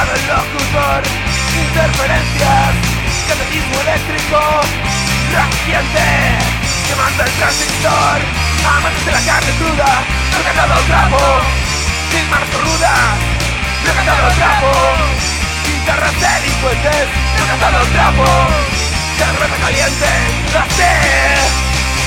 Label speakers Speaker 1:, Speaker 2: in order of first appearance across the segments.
Speaker 1: el locutor, interferencias, catecismo eléctrico, reciente, que manda el transistor, amantes de la carne cruda, recatado al trapo, sin manos rudas, recatado al trapo, guitarras delincuentes, recatado al trapo, cerveza caliente, la sed.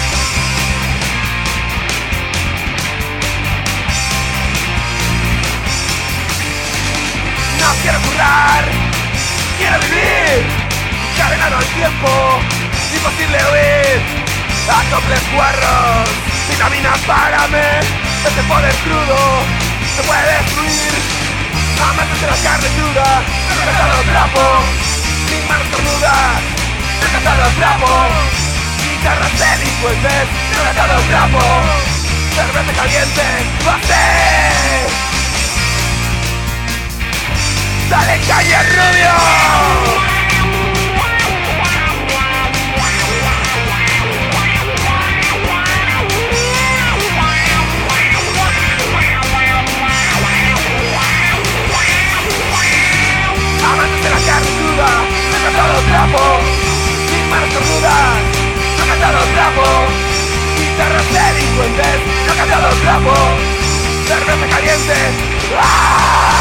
Speaker 1: No quiero currar, quiero vivir, cadenado al tiempo, imposible huir. Acoples guarros, vitamina párame, este poder crudo se puede destruir. Amantes de la carne cruda, recatado al trapo, sin manos cornudas, recatado al trapo, guitarras delincuentes, recatado al trapo, cerveza caliente, ¡bate! ¡Dale calle rubio! Amantes de la carne cruda, recatado al trapo, sin manos cornudas, recatado al trapo, guitarras delincuentes, recatado al trapo, cerveza caliente, ¡ah!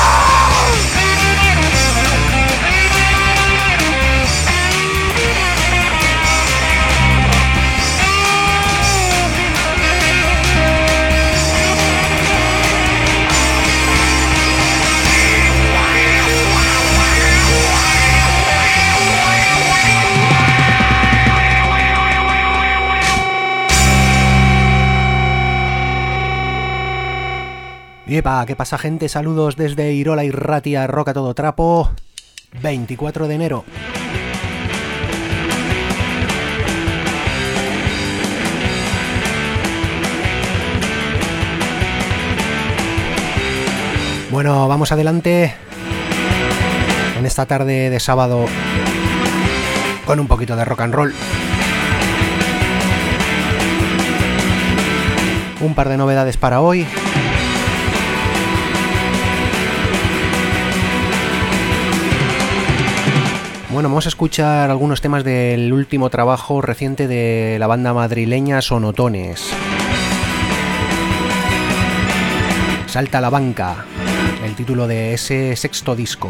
Speaker 2: Epa, ¿qué pasa, gente? Saludos desde Irola y Ratia, Roca Todo Trapo, 24 de enero. Bueno, vamos adelante en esta tarde de sábado con un poquito de rock and roll. Un par de novedades para hoy. Bueno, vamos a escuchar algunos temas del último trabajo reciente de la banda madrileña Sonotones. Salta a la banca, el título de ese sexto disco.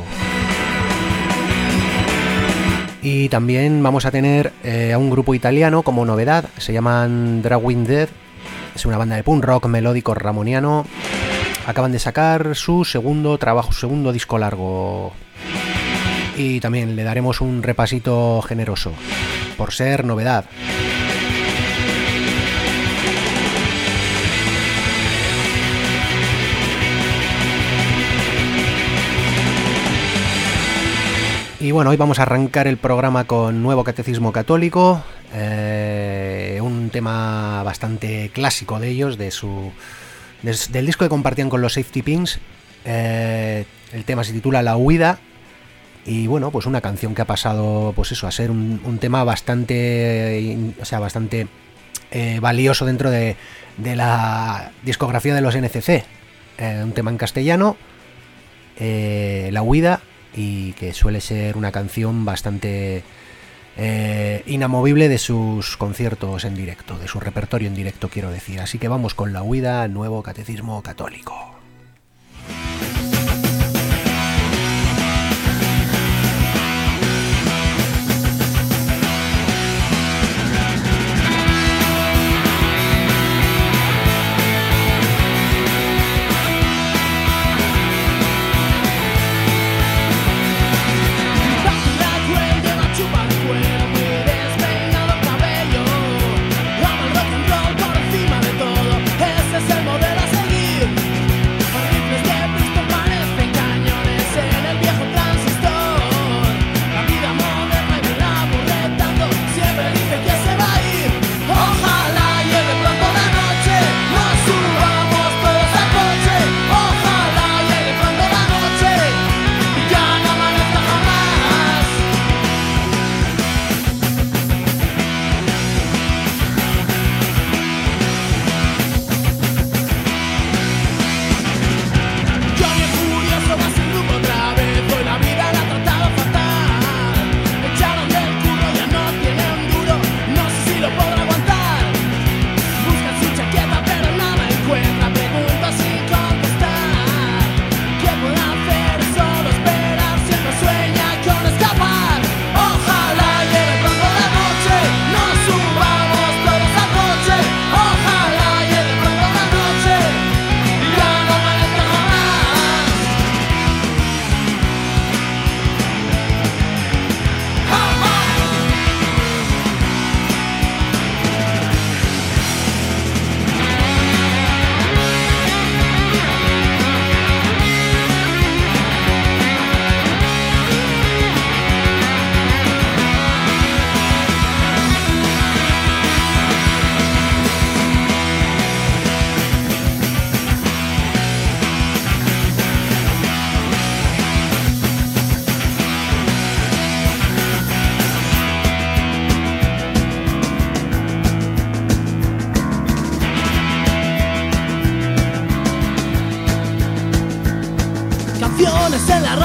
Speaker 2: Y también vamos a tener a un grupo italiano como novedad, se llaman Drawing Dead, es una banda de punk rock melódico ramoniano. Acaban de sacar su segundo trabajo, su segundo disco largo. Y también le daremos un repasito generoso, por ser novedad. Y bueno, hoy vamos a arrancar el programa con Nuevo Catecismo Católico, un tema bastante clásico de ellos, del disco que compartían con los Safety Pins. El tema se titula La Huida. Y bueno, pues una canción que ha pasado, pues eso, a ser un tema bastante, bastante valioso dentro de la discografía de los NCC. Un tema en castellano, La Huida, y que suele ser una canción bastante inamovible de sus conciertos en directo, de su repertorio en directo, quiero decir. Así que vamos con La Huida, Nuevo Catecismo Católico.
Speaker 3: Ese es el modelo a seguir.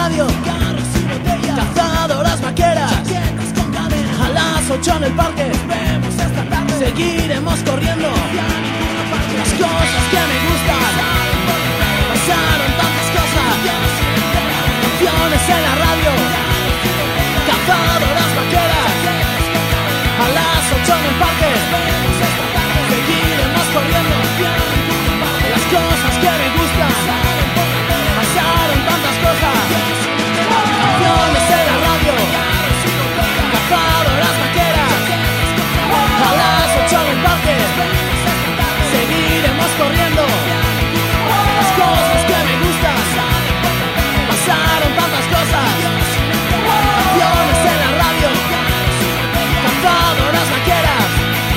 Speaker 3: radio, cazadoras vaqueras, a las 8 en el parque, seguiremos corriendo. Las cosas que me gustan, pasaron tantas cosas, canciones en la radio, cazadoras vaqueras, a las 8 en el parque, seguiremos corriendo. Las cosas que me gustan, pasaron tantas cosas, canciones en la radio, cazadoras vaqueras, a las 8 en el parque, seguiremos corriendo. Las cosas que me gustan, pasaron tantas cosas, canciones en la radio, cazadoras vaqueras.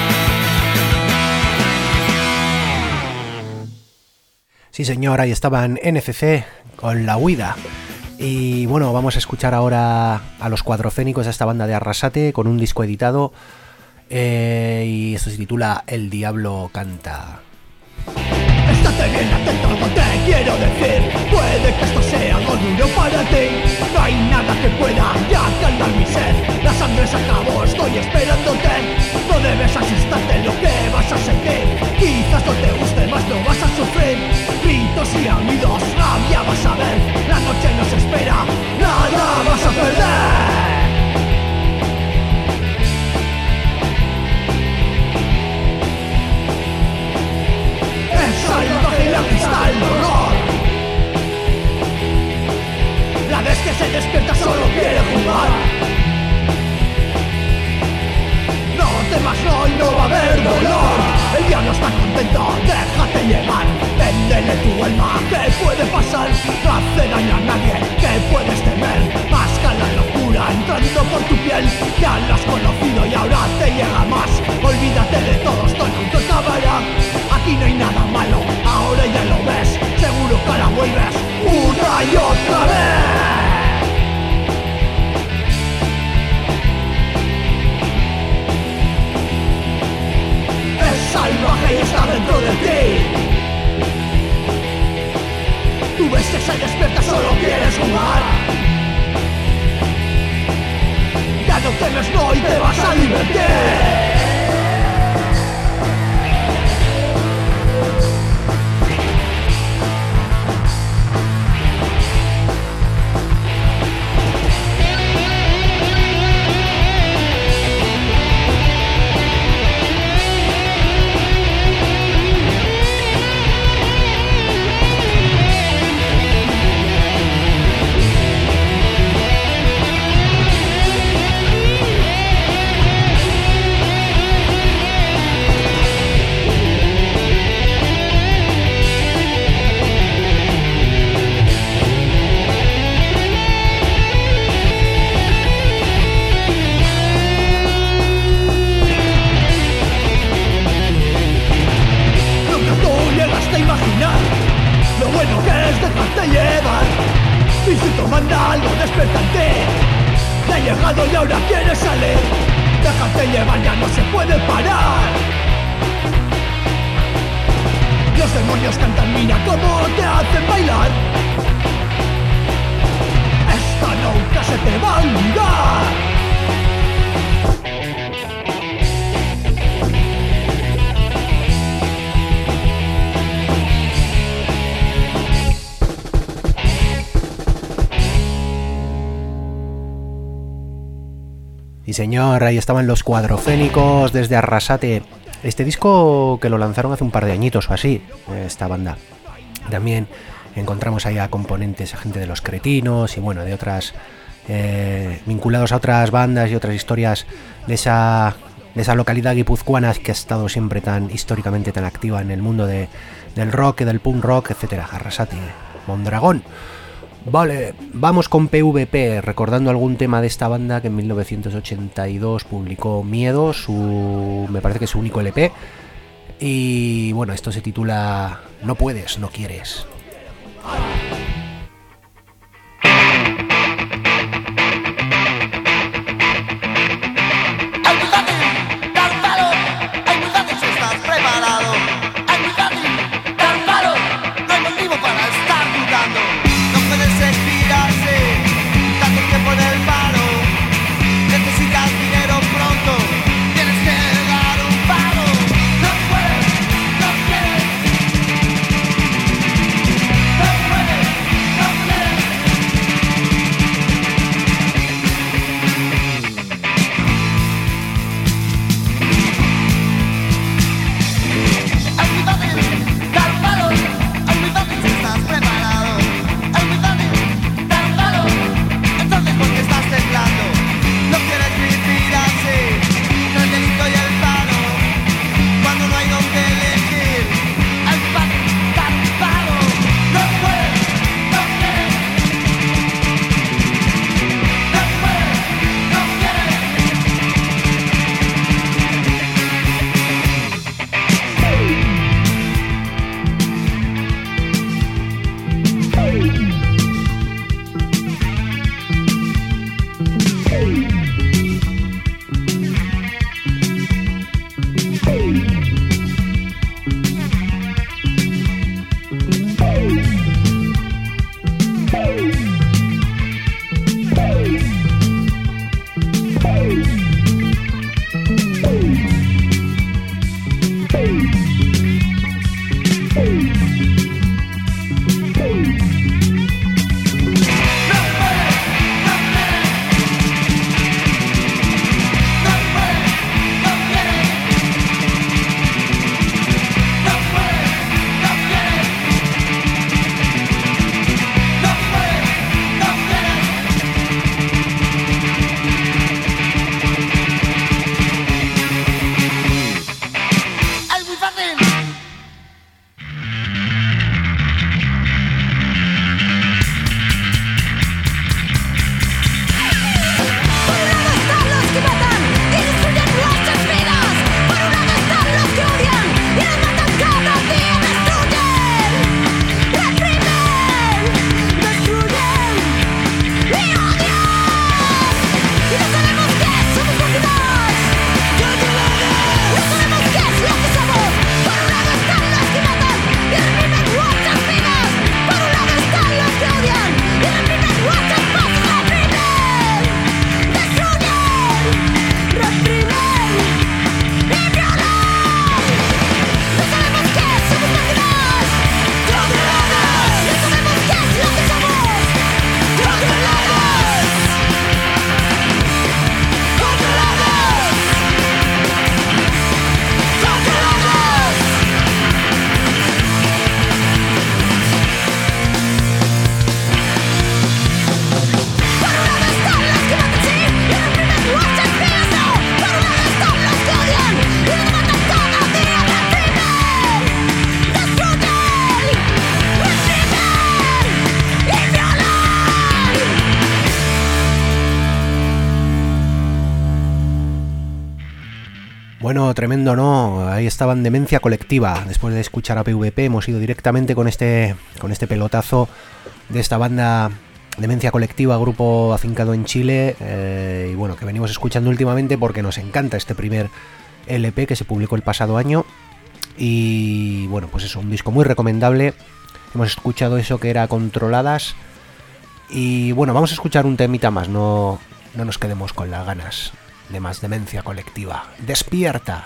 Speaker 2: Sí señor, ahí estaban NFC con La Huida. Y bueno, vamos a escuchar ahora a los Cuadrofénicos, a esta banda de Arrasate, con un disco editado y esto se titula El Diablo Canta.
Speaker 4: Estate bien atento a lo que te quiero decir. Puede que esto sea algo duro para ti. No hay nada que pueda ya calmar mi sed. La sangre se acabó, estoy esperándote. No debes asustarte en lo que vas a sentir. Quizás no te guste más, no vas a sufrir. Gritos y aullidos, rabia vas a ver. La noche nos espera, nada vas a perder. Salvaje y la pista el horror. La vez que se despierta solo quiere jugar. No temas hoy, no va a haber dolor. El diablo está contento, déjate llevar. Véndele tu alma, ¿qué puede pasar? No hace daño a nadie, ¿qué puedes temer? Masca la locura entrando por tu piel. Ya lo has conocido y ahora te llega más. Olvídate de todo, esto nunca acabará. Aquí no hay nada malo, ahora ya lo ves. Seguro que ahora vuelves una y otra vez. Es salvaje y está dentro de ti. Tú ves que se despierta, solo quieres jugar. Ya no temes, no, y te vas a divertir. Lo bueno que es dejarte llevar. Instinto manda algo despertante. Ya ha llegado y ahora quiere salir. Déjate llevar, ya no se puede parar. Los demonios cantan, mira cómo te hacen bailar. Esta nunca se te va a olvidar.
Speaker 2: Sí señor, ahí estaban los Cuadrofénicos desde Arrasate. Este disco que lo lanzaron hace un par de añitos o así, esta banda. También encontramos ahí a componentes, a gente de Los Cretinos y bueno, de otras, vinculados a otras bandas y otras historias de esa localidad guipuzcoana que ha estado siempre tan históricamente tan activa en el mundo del rock, del punk rock, etcétera. Arrasate, Mondragón. Vale, vamos con PVP, recordando algún tema de esta banda que en 1982 publicó Miedo, me parece que es su único LP. Y bueno, esto se titula No puedes, no quieres.
Speaker 5: No puedes expirarse.
Speaker 2: Bueno, tremendo, ¿no? Ahí estaban Demencia Colectiva. Después de escuchar a PvP hemos ido directamente con este pelotazo de esta banda Demencia Colectiva, grupo afincado en Chile, y bueno, que venimos escuchando últimamente porque nos encanta este primer LP que se publicó el pasado año. Y bueno, pues eso, un disco muy recomendable. Hemos escuchado eso que era Controladas. Y bueno, vamos a escuchar un temita más, no nos quedemos con las ganas de más Demencia Colectiva. ¡Despierta!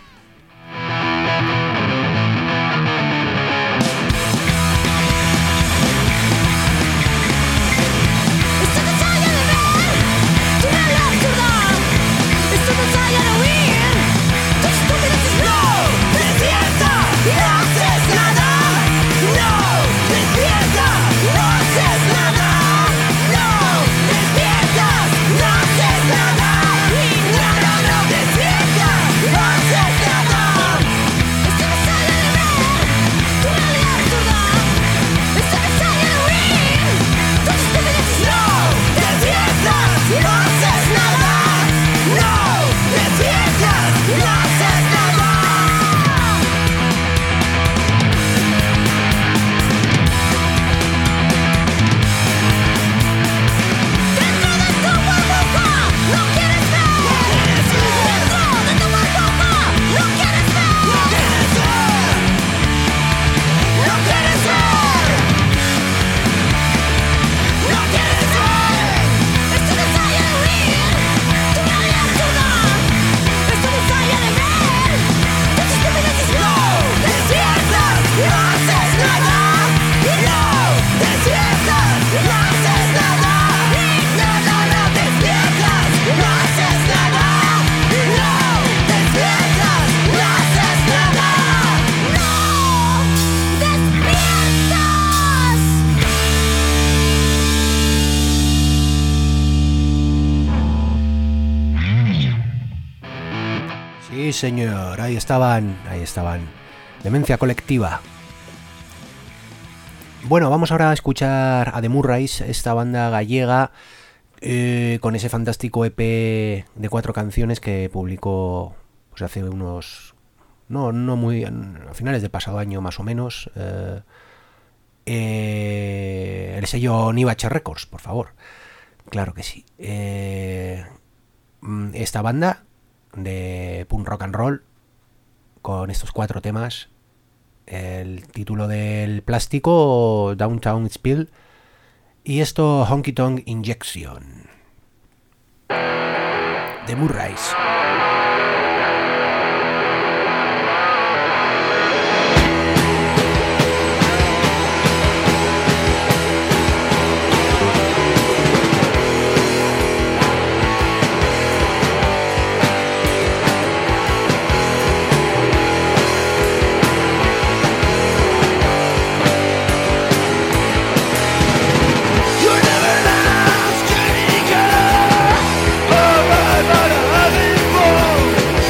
Speaker 2: Sí, señor, ahí estaban. Demencia Colectiva. Bueno, vamos ahora a escuchar a The Murrays, esta banda gallega, con ese fantástico EP de 4 canciones que publicó pues hace unos... No muy... a finales del pasado año más o menos. El sello Nivache Records, por favor. Claro que sí. Esta banda de punk rock and roll con estos 4 temas, el título del plástico Downtown Spill y esto Honky Tonk Injection. The Murrays.
Speaker 1: You're never lost,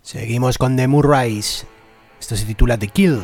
Speaker 2: Seguimos con The Murrays. Esto se titula The Kill.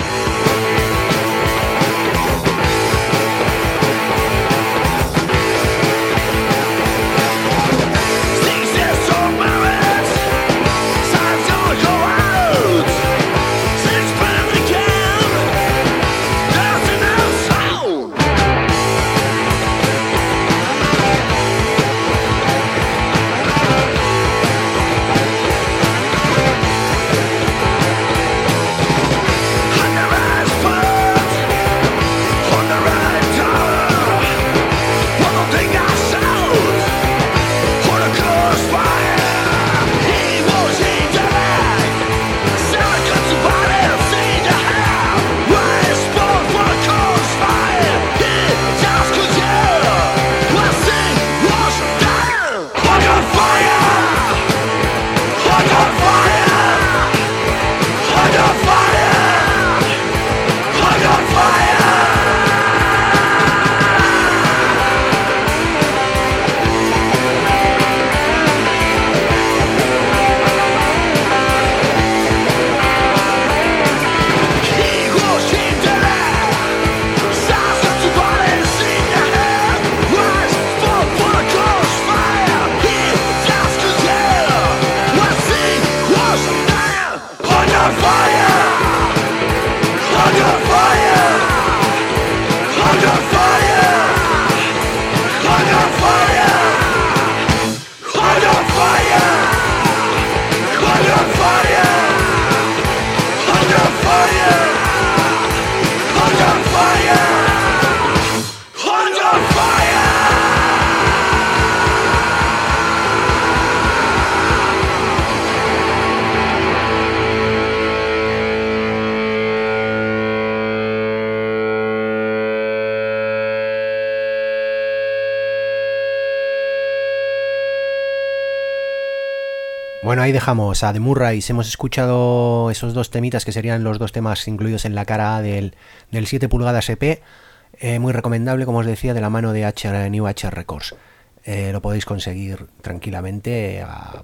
Speaker 2: Bueno, ahí dejamos a The Murrays. Hemos escuchado esos dos temitas que serían los dos temas incluidos en la cara A del 7 pulgadas EP. Muy recomendable, como os decía, de la mano de New H Records. Lo podéis conseguir tranquilamente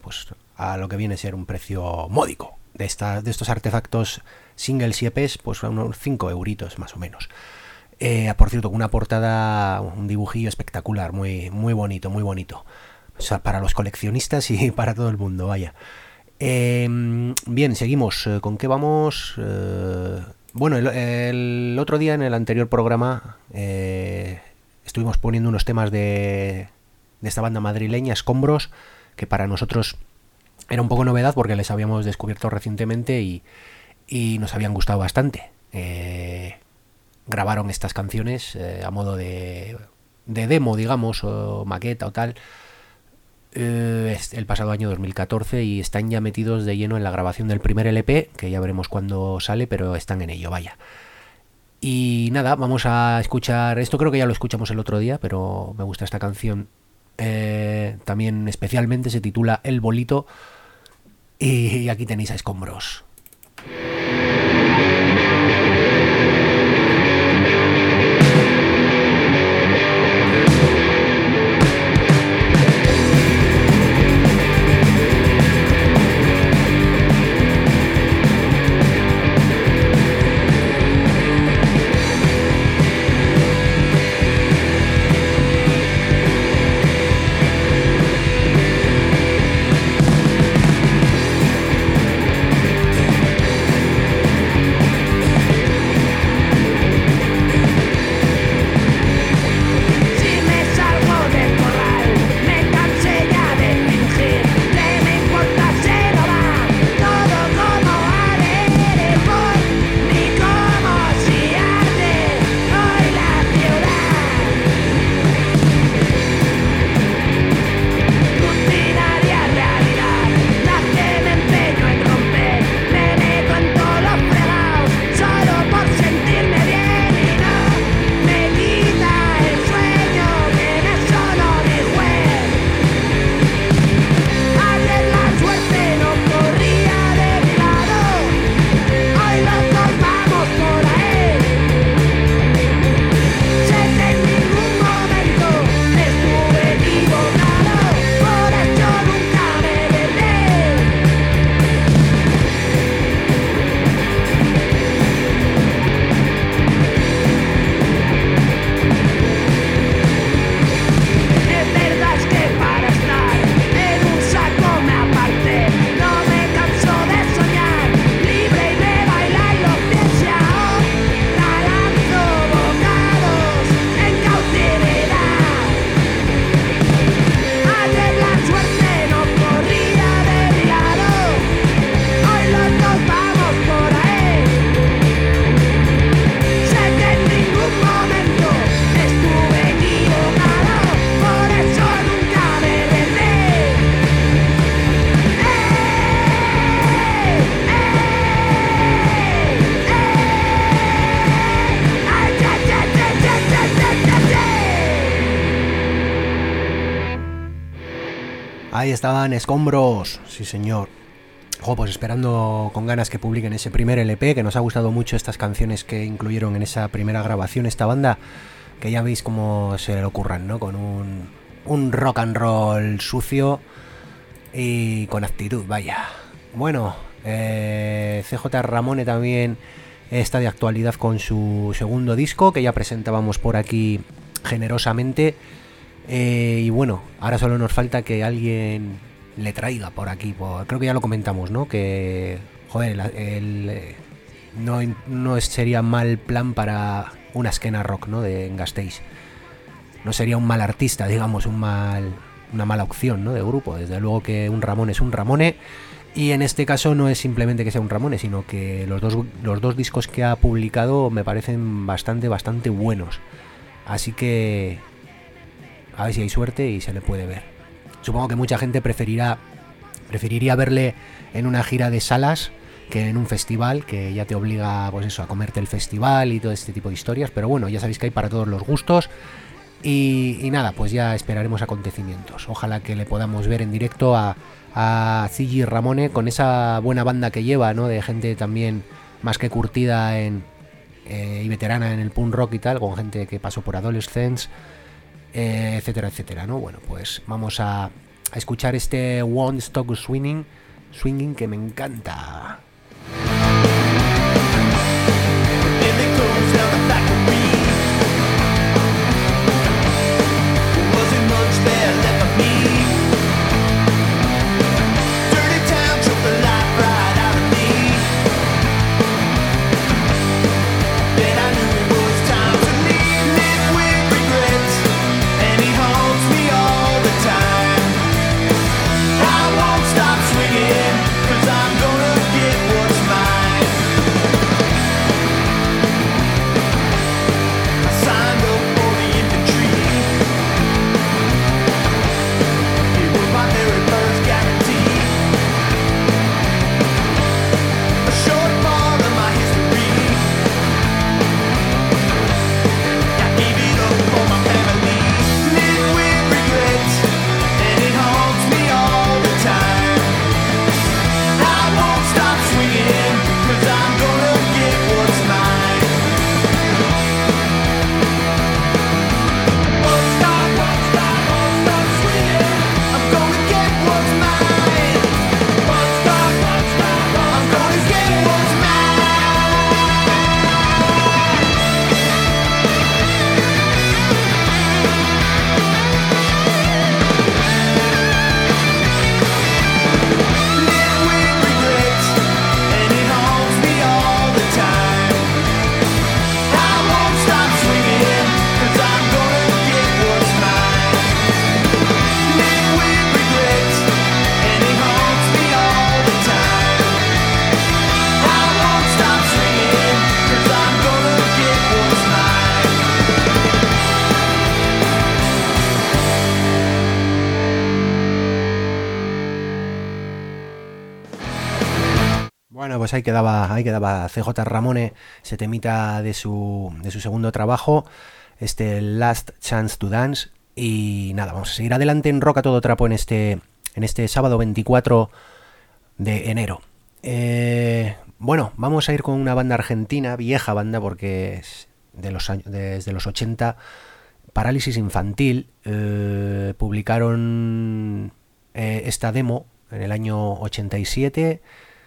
Speaker 2: a lo que viene a ser un precio módico de estos artefactos singles y EPs, pues a unos 5 euritos más o menos. Por cierto, con una portada, un dibujillo espectacular, muy, muy bonito, muy bonito. O sea, para los coleccionistas y para todo el mundo, vaya. Bien, seguimos. ¿Con qué vamos? Bueno, el otro día en el anterior programa estuvimos poniendo unos temas de esta banda madrileña, Escombros, que para nosotros era un poco novedad porque les habíamos descubierto recientemente y nos habían gustado bastante. Grabaron estas canciones a modo de demo, digamos, o maqueta o tal, el pasado año 2014, y están ya metidos de lleno en la grabación del primer LP, que ya veremos cuándo sale, pero están en ello, vaya. Y nada, vamos a escuchar esto. Creo que ya lo escuchamos el otro día, pero me gusta esta canción también especialmente. Se titula El Bolito y aquí tenéis a Escombros.
Speaker 5: El
Speaker 2: Ahí estaban Escombros, sí señor. Pues esperando con ganas que publiquen ese primer LP, que nos ha gustado mucho estas canciones que incluyeron en esa primera grabación esta banda, que ya veis cómo se le ocurran, ¿no? Con un rock and roll sucio y con actitud, vaya. Bueno, CJ Ramone también está de actualidad con su segundo disco, que ya presentábamos por aquí generosamente. Y bueno, ahora solo nos falta que alguien le traiga por aquí, creo que ya lo comentamos, ¿no? Que, joder, no sería mal plan para una esquena rock, ¿no? En Gasteiz. No sería un mal artista, digamos, una mala opción, ¿no? De grupo. Desde luego que un Ramone es un Ramone. Y en este caso no es simplemente que sea un Ramone, sino que los dos discos que ha publicado me parecen bastante buenos. Así que a ver si hay suerte y se le puede ver. Supongo que mucha gente preferiría verle en una gira de salas que en un festival, que ya te obliga, pues eso, a comerte el festival y todo este tipo de historias. Pero bueno, ya sabéis que hay para todos los gustos. Y nada, pues ya esperaremos acontecimientos. Ojalá que le podamos ver en directo a CJ Ramone con esa buena banda que lleva, ¿no? De gente también más que curtida y veterana en el punk rock y tal, con gente que pasó por Adolescence, etcétera, etcétera, ¿no? Bueno, pues vamos a escuchar este Won't Stop Swinging que me encanta. Bueno, pues ahí quedaba CJ Ramone, ese temita de su segundo trabajo, este Last Chance to Dance. Y nada, vamos a seguir adelante en Rock a todo trapo en este sábado 24 de enero. Bueno, vamos a ir con una banda argentina, vieja banda porque es desde los 80, Parálisis Infantil. Publicaron esta demo en el año 87.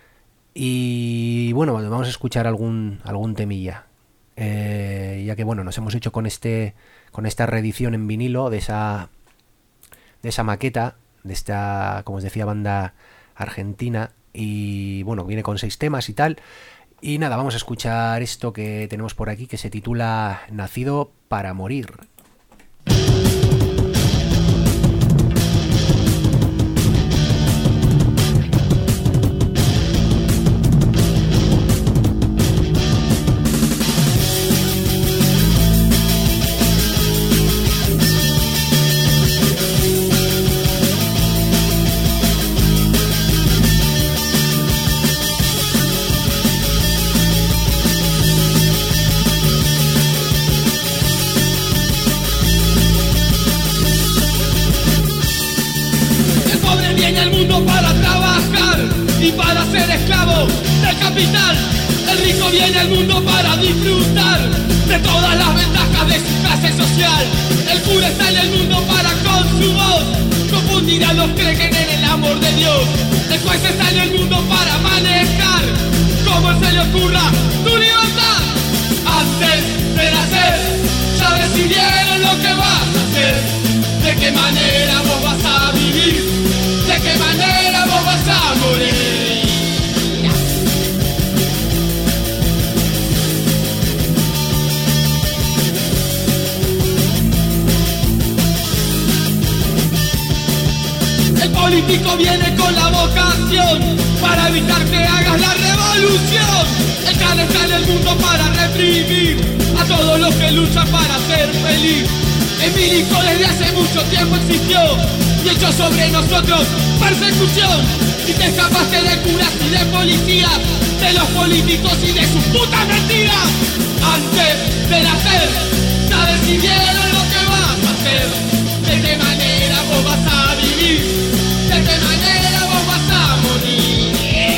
Speaker 2: Y bueno, vamos a escuchar algún temilla, ya que bueno, nos hemos hecho con esta reedición en vinilo de esa maqueta, de esta, como os decía, banda argentina. Y bueno, viene con 6 temas y tal. Y nada, vamos a escuchar esto que tenemos por aquí, que se titula Nacido para morir.
Speaker 3: esclavo del capital. El rico viene al mundo para disfrutar de todas las ventajas de su clase social. El cura está en el mundo para con su voz confundir a los que creen en el amor de Dios. El juez está en el mundo para manejar como se le ocurra tu libertad. Antes de nacer ya decidieron lo que vas a hacer, de qué manera vos vas a vivir, de qué manera vos vas a morir. El político viene con la vocación para evitar que hagas la revolución. El can está en el mundo para reprimir a todos los que luchan para ser feliz. El milico desde hace mucho tiempo existió y echó sobre nosotros persecución. Y te escapaste de curas y de policías, de los políticos y de sus putas mentiras. Antes de nacer ya decidieron lo que vas a hacer, de qué manera vos vas a vivir, de qué manera vos vas a morir.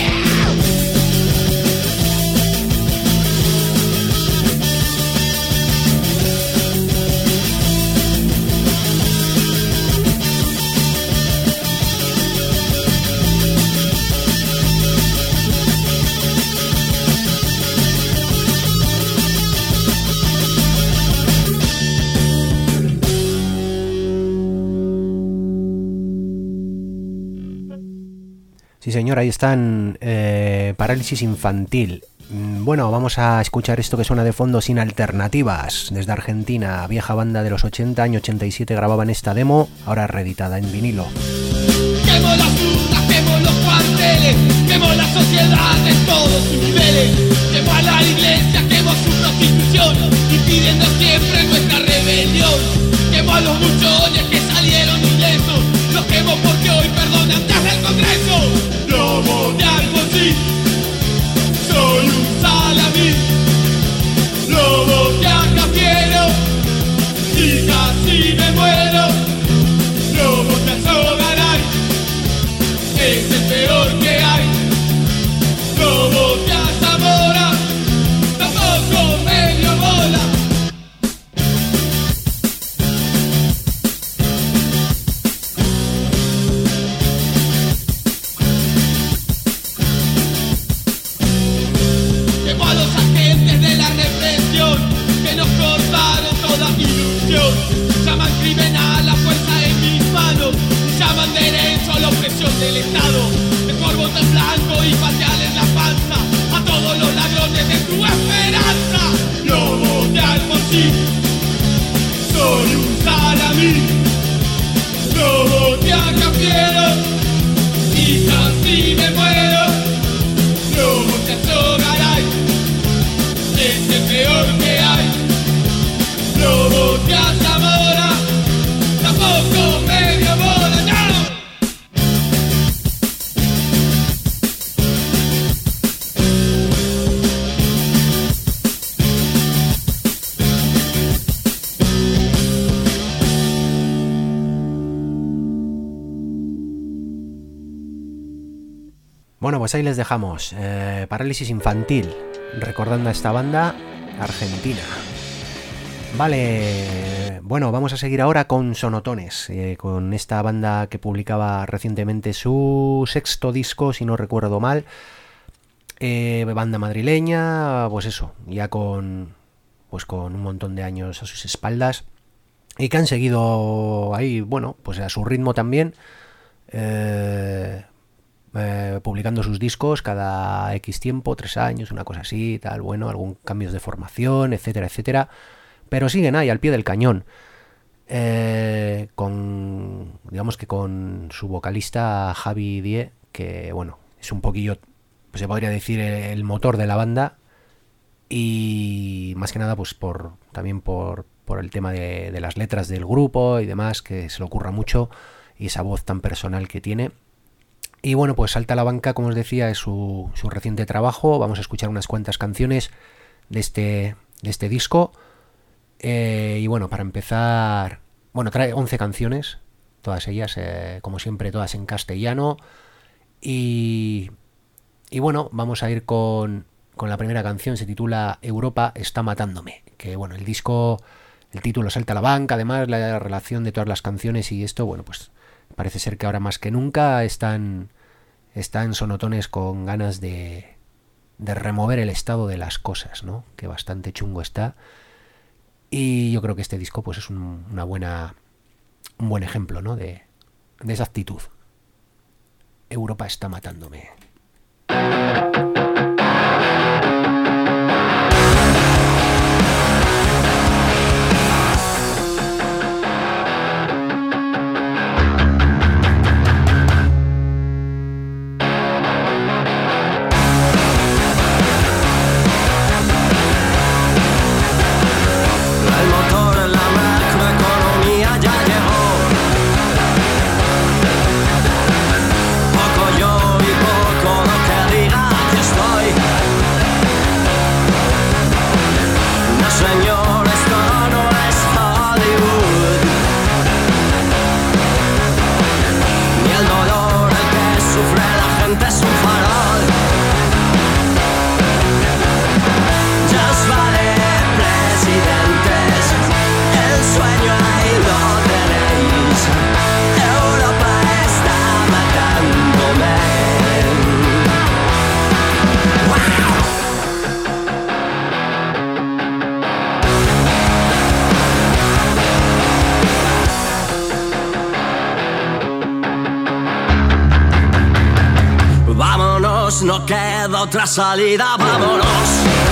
Speaker 2: Sí, señor, ahí están. Parálisis infantil. Bueno, vamos a escuchar esto que suena de fondo, Sin Alternativas, desde Argentina, vieja banda de los 80, año 87 grababan esta demo, ahora reeditada en vinilo.
Speaker 3: Quemo las urnas, quemo los cuarteles, quemo la sociedad en todos sus niveles, quemo a la iglesia, quemo su prostitución, impidiendo siempre nuestra rebelión, quemo a los buchones que salieron ilesos, los quemo porque hoy perdonan desde el Congreso. Lobo de Alfonsín, soy un salamín, lobo de acá quiero, y casi me muero, lobo te azogarán, es el peor que hay, lobo de Zamora, tampoco medio bola. Llaman crimen a la fuerza en mis manos, llaman derecho a la opresión del Estado. Mejor voto en blanco y patearles la panza a todos los ladrones de tu esperanza. Lobo de Alfonsín, soy un salamín, lobo de Acafiero, y casi me muero. Lobo te azogarán, es el peor que hay. Lobo de Zamora, tampoco medio bola, no.
Speaker 2: Bueno, pues ahí les dejamos. Parálisis infantil, recordando a esta banda argentina. Vale, bueno, vamos a seguir ahora con Sonotones, con esta banda que publicaba recientemente su sexto disco, si no recuerdo mal, banda madrileña, pues eso, ya con un montón de años a sus espaldas, y que han seguido ahí, bueno, pues a su ritmo también, publicando sus discos cada X tiempo, 3 años, una cosa así, tal, bueno, algún cambios de formación, etcétera, etcétera. Pero siguen ahí al pie del cañón, digamos que con su vocalista Javi Die, que bueno, es un poquillo, pues se podría decir, el motor de la banda, y más que nada pues también por el tema de las letras del grupo y demás, que se le ocurra mucho, y esa voz tan personal que tiene. Y bueno, pues Salta a la banca, como os decía, es su reciente trabajo. Vamos a escuchar unas cuantas canciones de este disco. Y bueno, para empezar, bueno, trae 11 canciones, todas ellas, como siempre, todas en castellano, y Y bueno, vamos a ir con la primera canción, se titula Europa está matándome. Que bueno, el disco, el título salta a la banca, además la relación de todas las canciones y esto, bueno, pues parece ser que ahora más que nunca están sonotones con ganas de remover el estado de las cosas, ¿no? Que bastante chungo está. Y yo creo que este disco pues es un buen ejemplo, ¿no? de esa actitud. Europa está matándome.
Speaker 5: No queda otra salida, vámonos.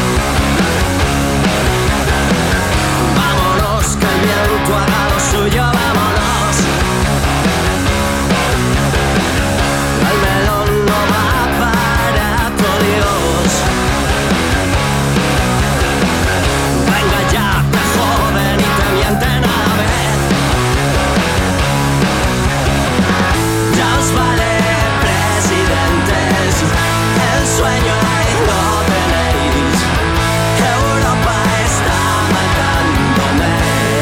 Speaker 5: Vámonos, que el viento haga lo suyo, vámonos. El melón no va barato, Dios. Venga ya, te joden y te mienten a la vez. Ya os vale, presidentes. El sueño ahí lo tenéis. Europa está matándome.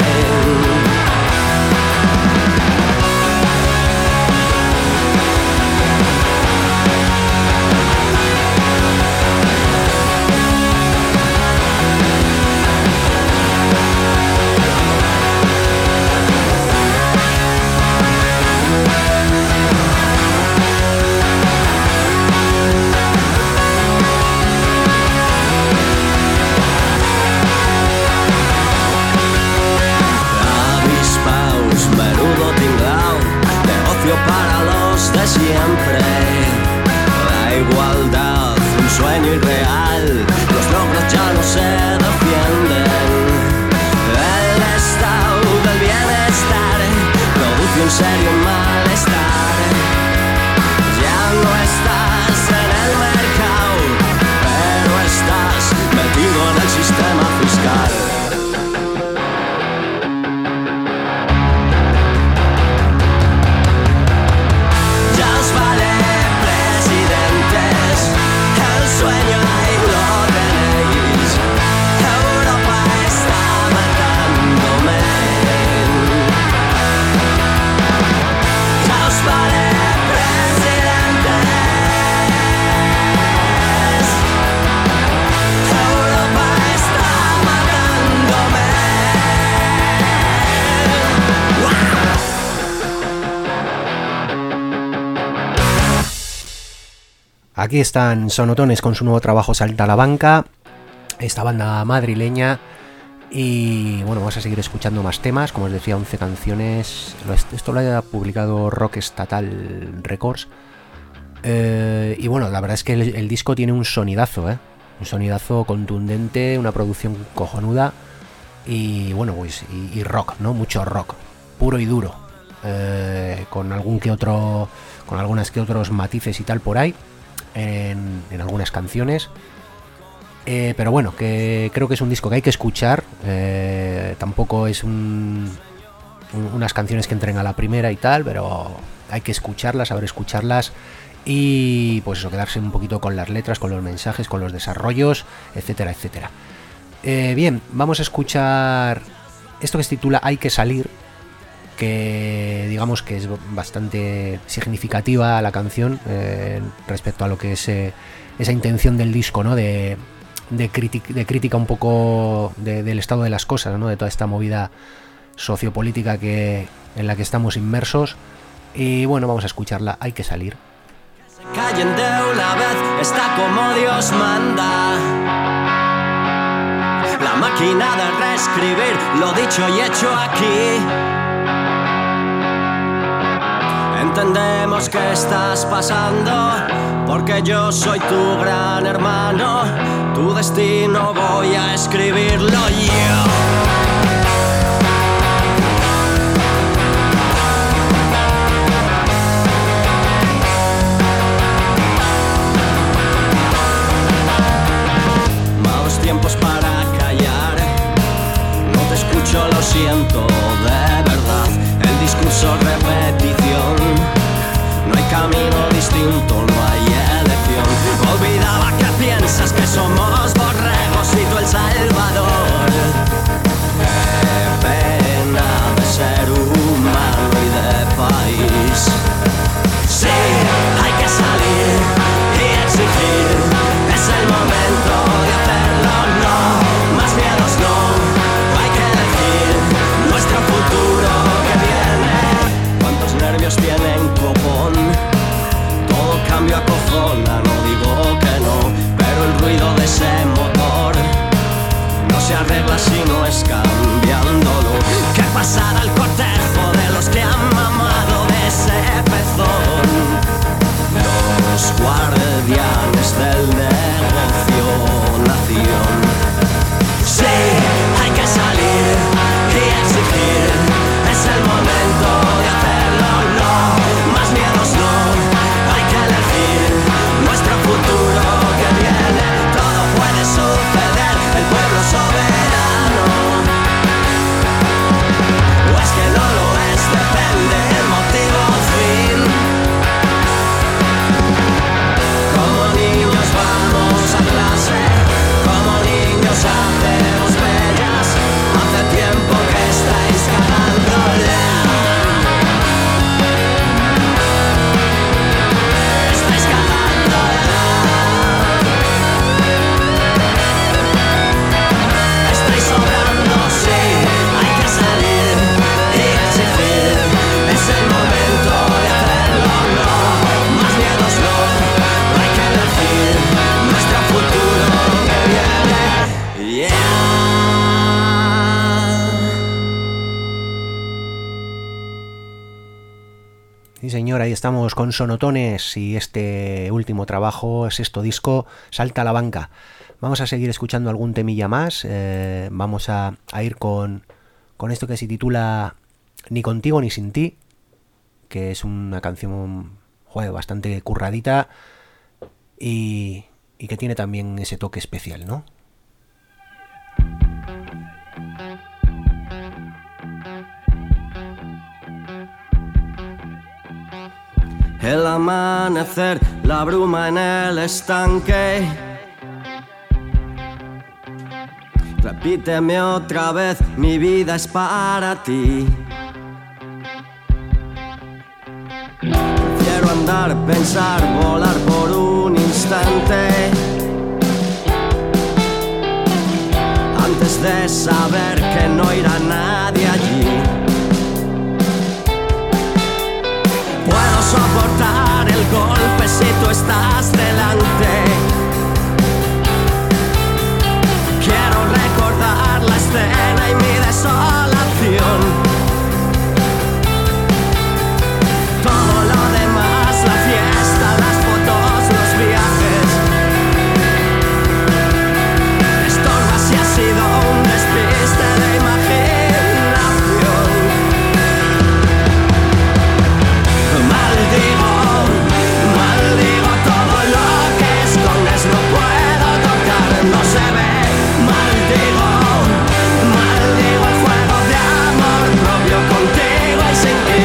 Speaker 5: Para los de siempre, la igualdad, un sueño irreal, los logros ya no se defienden. El estado del bienestar produce un serio malestar. Ya no estás en el mercado, pero estás metido en el sistema fiscal.
Speaker 2: Aquí están Sonotones con su nuevo trabajo Salta a la banca, esta banda madrileña. Y bueno, vamos a seguir escuchando más temas, como os decía, 11 canciones. Esto lo ha publicado Rock Estatal Records. Y bueno, la verdad es que el disco tiene un sonidazo, un sonidazo contundente, una producción cojonuda. Y bueno, pues y rock, ¿no? Mucho rock, puro y duro, con algunas que otros matices y tal por ahí en algunas canciones. Pero bueno, que creo que es un disco que hay que escuchar. Tampoco es unas canciones que entren a la primera y tal, pero hay que escucharlas, saber escucharlas y pues eso, quedarse un poquito con las letras, con los mensajes, con los desarrollos, etcétera, etcétera. Bien, vamos a escuchar esto que se titula Hay que salir, que digamos que es bastante significativa la canción respecto a lo que es esa intención del disco, ¿no? De crítica un poco del estado de las cosas, ¿no? De toda esta movida sociopolítica en la que estamos inmersos. Y bueno, vamos a escucharla, Hay que salir.
Speaker 5: Se callen de una vez, está como Dios manda. La máquina de reescribir lo dicho y hecho aquí. Entendemos que estás pasando, porque yo soy tu gran hermano. Tu destino voy a escribirlo yo. Malos tiempos para callar. No te escucho, lo siento, de verdad. El discurso repetición. No hay camino distinto, no hay elección. Olvidaba que piensas que somos borregos y tú el salvador. Qué pena de ser humano y de país. Sí, hay que salir y exigir. Es el momento de hacerlo, no. Más miedos no. Hay que elegir nuestro futuro que viene. ¿Cuántos nervios tienen copón? Todo cambio acojona, no digo que no, pero el ruido de ese motor no se arregla si no es cambiándolo. ¿Qué pasará al cortejo de los que han mamado de ese pezón? Los guardianes del negocio nación. Sí, hay que salir y exigir. Es el momento de hacerlo, no. Más miedos no. Hay que elegir nuestro futuro que viene. Todo puede suceder, el pueblo soberano. O es que no lo es, depende el motivo fin. Como niños vamos a clase, como niños hacemos bellas. Hace tiempo que estáis cagándola. Estáis cagándola. Estáis sobrando, sí. Hay que salir y exigir. Es el momento de hacerlo, no. Más miedos no. Hay que elegir nuestro futuro que viene. Yeah.
Speaker 2: Sí, señor, ahí estamos con Sonotones y este último trabajo, sexto disco, Salta a la banca. Vamos a seguir escuchando algún temilla más. Vamos a ir con esto que se titula Ni contigo ni sin ti, que es una canción, joder, bastante curradita y que tiene también ese toque especial, ¿no?
Speaker 5: El amanecer, la bruma en el estanque. Repíteme otra vez, mi vida es para ti. Prefiero andar, pensar, volar por un instante antes de saber que no irá nadie allí. Puedo soportar el golpe si tú estás delante. Quiero recordar la escena y mi desolación. Todo lo demás, la fiesta, las fotos, los viajes, estorba si ha sido un despiste de imaginación. Maldigo todo lo que escondes, no puedo tocar, no se ve. Maldigo el fuego de amor propio contigo y sin ti,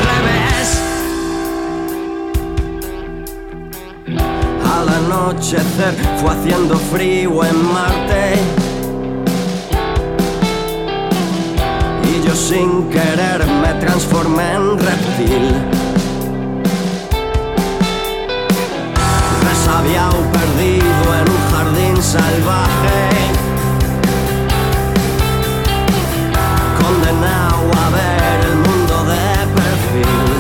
Speaker 5: y al revés. Al anochecer fue haciendo frío en Marte y yo sin querer me transformé en reptil. Resabiado, perdido en un jardín salvaje, condenado a ver el mundo de perfil.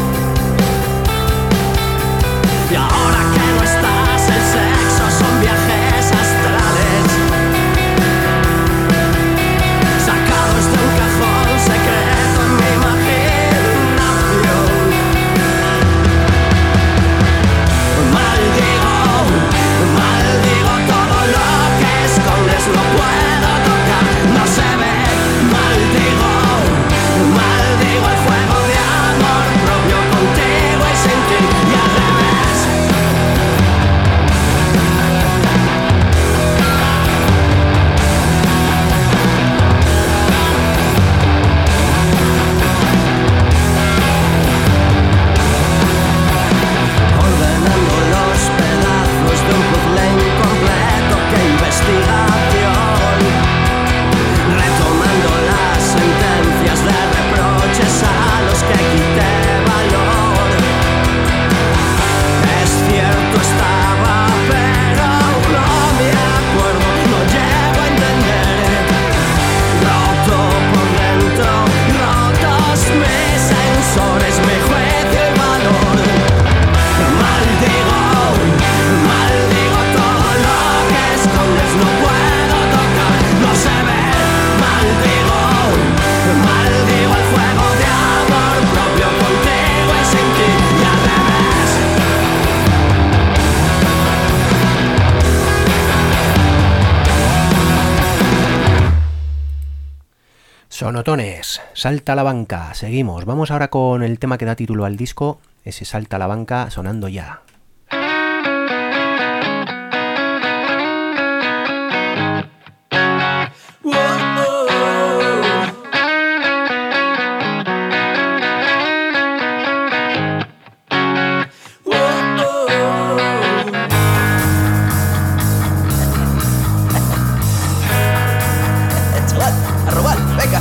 Speaker 5: Y ahora que no estás, el sexo son viajes astrales, sacados de un cajón secreto en mi imaginación. Maldigo todo lo que escondes, no puedo tocar, no se ve. Maldigo el fuego de amor propio contigo y sin ti, y al revés. Ordenando los pedazos de un puzzle incompleto que investigación, retomando las sentencias de reproches a los que quité valor. Es cierto, estaba, pero no me acuerdo, no llego a entender. Roto por dentro, rotos mis sensores, mi juicio y valor. Maldigo todo lo que escondes, no puedo tocar, no se ve. Maldigo el fuego de amor propio contigo y sin ti, y al revés.
Speaker 2: Sonotones, Salta a la banca. Seguimos, vamos ahora con el tema que da título al disco, ese Salta a la banca sonando ya.
Speaker 5: A robar, venga.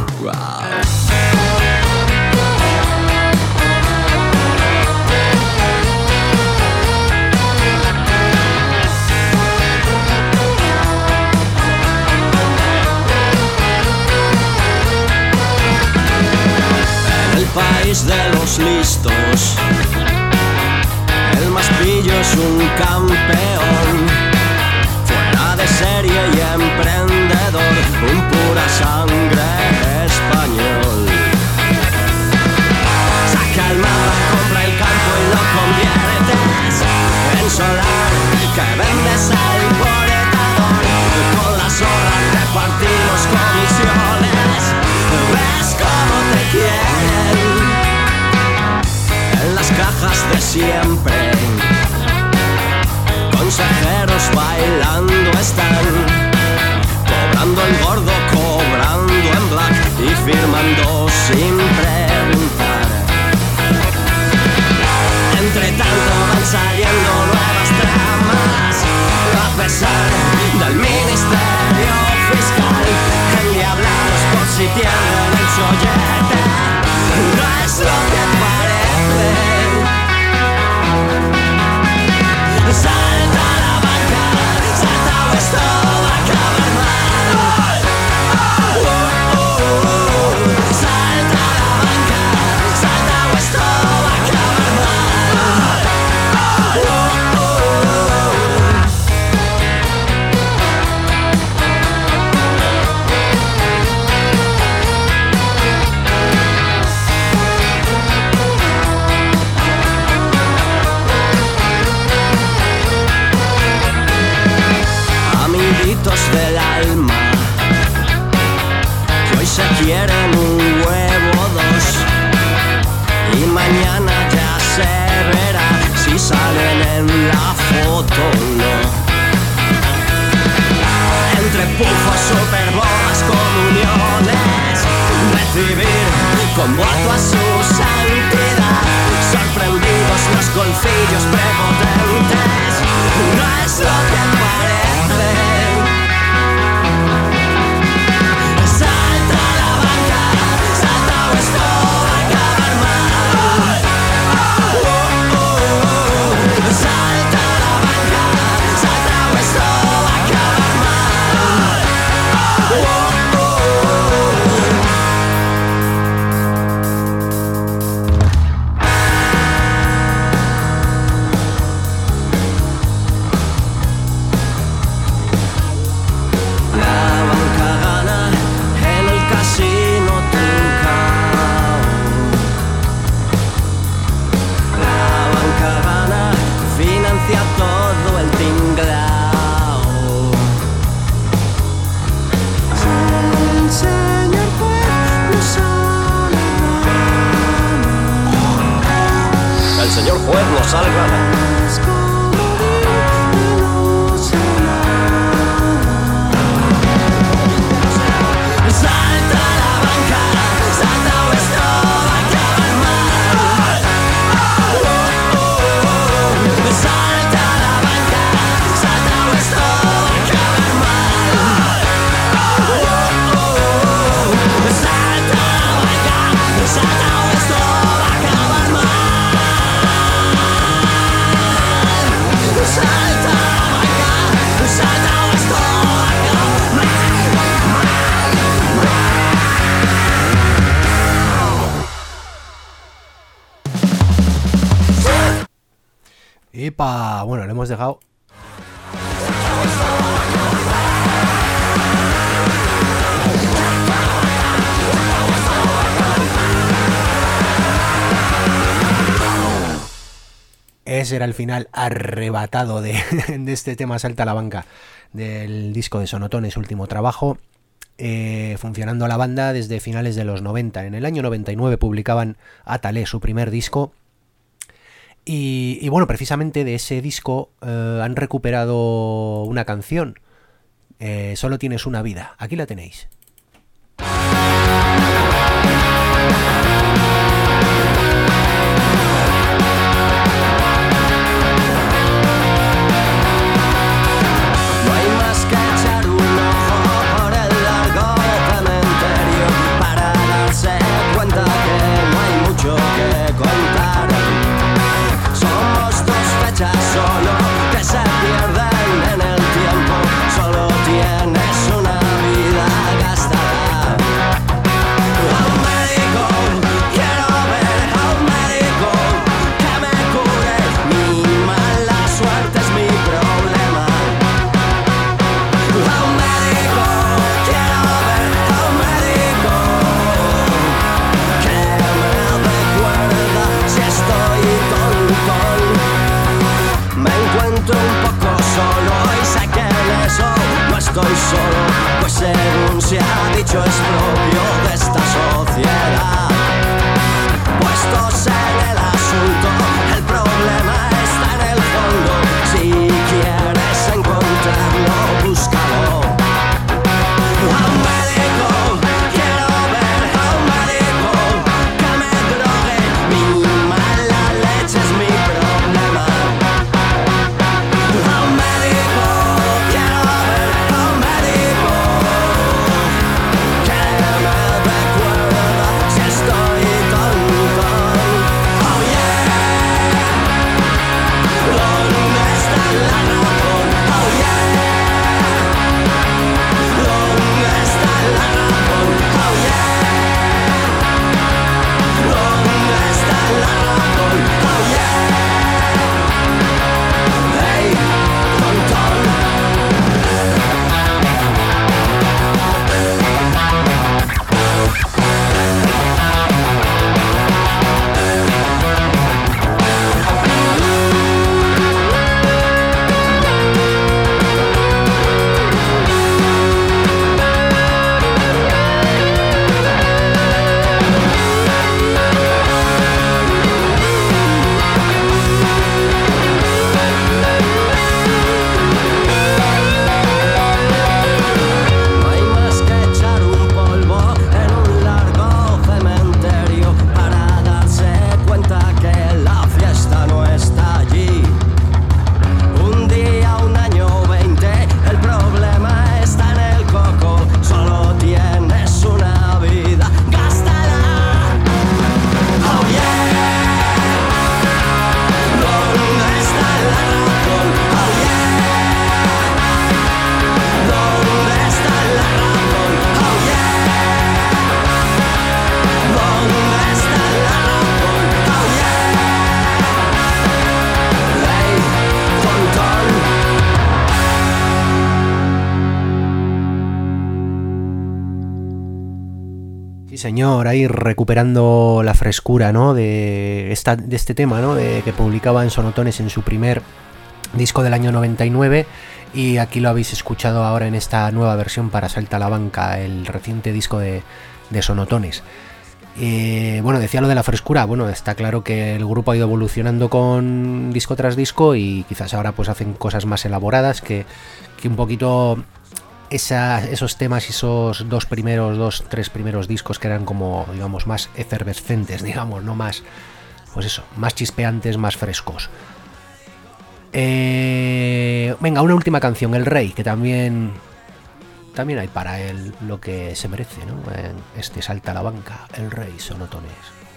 Speaker 5: En el país de los listos, el más pillo es un campeón. Fuera de serie y emprendedor, un pura sangre español. Saca el mapa, compra el campo y lo conviertes en solar, que vendes al importador. Con las horas repartimos comisiones, ves cómo te quieren. En las cajas de siempre, consejeros bailando están, cobrando el gordo, cobrando en black y firmando sin preguntar. Entre tanto van saliendo nuevas tramas, a pesar del Ministerio Fiscal, endiablados por si tienen el sollete, no es lo que parece. Salta a la banca, salta o esto va a acabar mal. Salta a la banca, salta o esto va a acabar mal. Del alma, que hoy se quieren un huevo o dos, y mañana ya se verá si salen en la foto o no. Entre pufos, superbolas, comuniones, recibir con voto a su santidad, sorprendidos los golfillos prepotentes, no es lo que parece. Salta a la banca, sale clara.
Speaker 2: Epa, bueno, le hemos dejado. Ese era el final arrebatado de este tema Salta a la banca del disco de Sonotones, último trabajo. Funcionando la banda desde finales de los 90. En el año 99 publicaban Atalé, su primer disco. Y bueno, precisamente de ese disco han recuperado una canción, Solo tienes una vida. Aquí la tenéis.
Speaker 5: No hay más que echar un ojo por el largo cementerio para darse cuenta que no hay mucho que contar. Somos dos fechas solo que se pierden en el tiempo. Solo tienes una vida, gástala. A un médico, quiero ver a un médico que me cure. Mi mala suerte es mi problema. A un médico, quiero ver a un médico que me recuerda si estoy tonto. Me encuentro un poco solo y sé que en eso no estoy solo, pues según se ha dicho es propio de esta sociedad. Puestos en el asunto, el problema está en el fondo. Si quieres encontrarlo, búscalo. A un médico, quiero ver a un médico que me drogue. Mi mala leche es mi problema. A un médico, quiero ver a un médico que me recuerda si estoy tonto. Oh yeah, ¿dónde está la razón? Oh yeah, ¿dónde está la razón? Oh yeah, ¿dónde está la razón? Oh yeah, hey, tontón. No hay más que echar un polvo en un largo cementerio para darse cuenta que la fiesta no está allí. Un día, un año, 20, el problema está en el coco. Solo tienes una vida, gástala. Oh yeah, ¿dónde está la razón? Oh yeah, ¿dónde está la razón? Oh yeah, ¿dónde está la razón? Oh yeah, hey, tontón.
Speaker 2: Sí, señor, ahí recuperando la frescura, ¿no? de este tema, ¿no? Que publicaba en Sonotones en su primer disco del año 99, y aquí lo habéis escuchado ahora en esta nueva versión para Salta a la banca, el reciente disco de Sonotones. Bueno, decía lo de la frescura. Bueno, está claro que el grupo ha ido evolucionando con disco tras disco y quizás ahora pues hacen cosas más elaboradas que un poquito esos temas y esos tres primeros discos que eran como, digamos, más efervescentes, digamos, no más, pues eso, más chispeantes, más frescos. Venga, una última canción, El Rey, que también hay para él lo que se merece, ¿no? Este Salta a la banca, El Rey, Sonotones.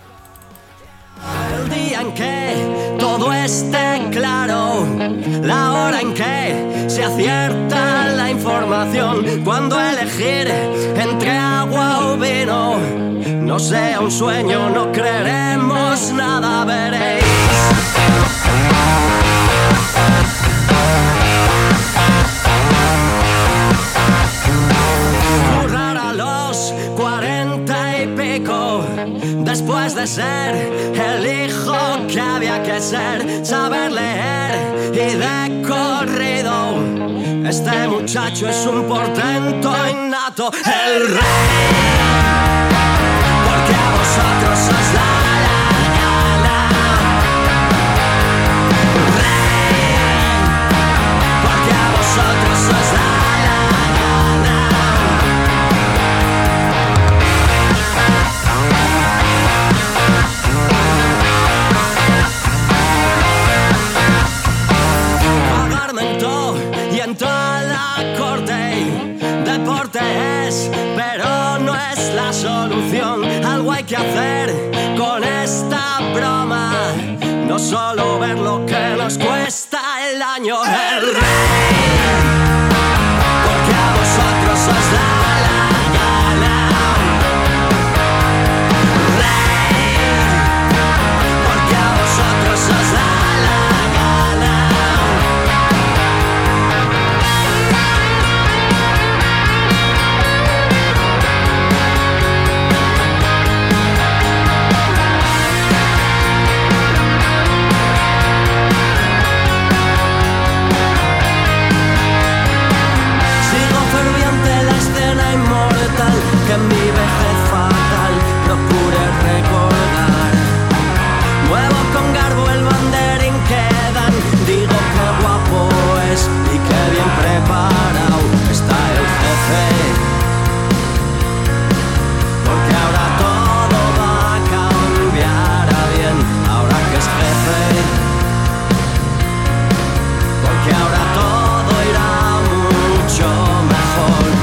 Speaker 5: El día en que todo esté claro, la hora en que se acierta la información, cuando elegir entre agua o vino no sea un sueño, no creeremos nada, veréis. Currar a los 40 y pico, después de ser el hijo que había que ser, saber leer y de corrido. Este muchacho es un portento innato, el rey, porque a vosotros os da la gana. Rey, porque a vosotros os da la gana. Y en toda la corte, deporte es, pero no es la solución. Algo hay que hacer con esta broma, no solo ver lo que nos cuesta el año. El rey, porque a vosotros os da la gana. Rey, porque a vosotros os da la gana. Que en mi vejez fatal procure recordar. Muevo con garbo el banderín que dan. Digo que guapo es y que bien preparado está el jefe. Porque ahora todo va a cambiar a bien, ahora que es jefe. Porque ahora todo irá mucho mejor.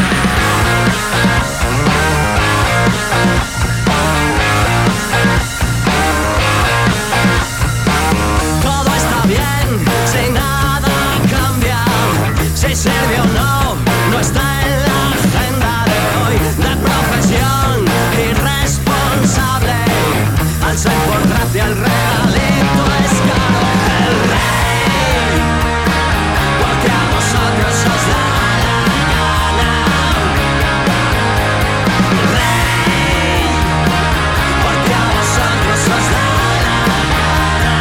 Speaker 5: Todo está bien, si nada cambia, si sirve o no, no está en la agenda de hoy. De profesión irresponsable, al ser por gracia el regalito es caro. El rey, porque a vosotros os da la gana. Rey, porque a vosotros os da la gana.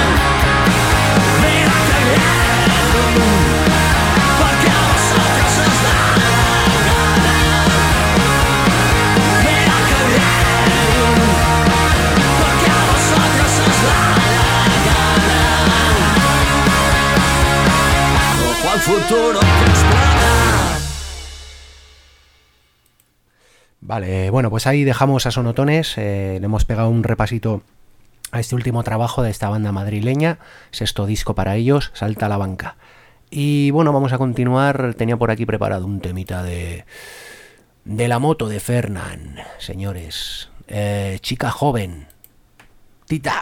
Speaker 5: Mira que bien, porque a vosotros os da la gana. Mira que bien, porque a vosotros os da la gana. Ojo al futuro que explota.
Speaker 2: Vale, bueno, pues ahí dejamos a Sonotones. Le hemos pegado un repasito a este último trabajo de esta banda madrileña, sexto disco para ellos, Salta a la banca. Y bueno, vamos a continuar. Tenía por aquí preparado un temita de la moto de Fernán, señores. Chica joven, Tita.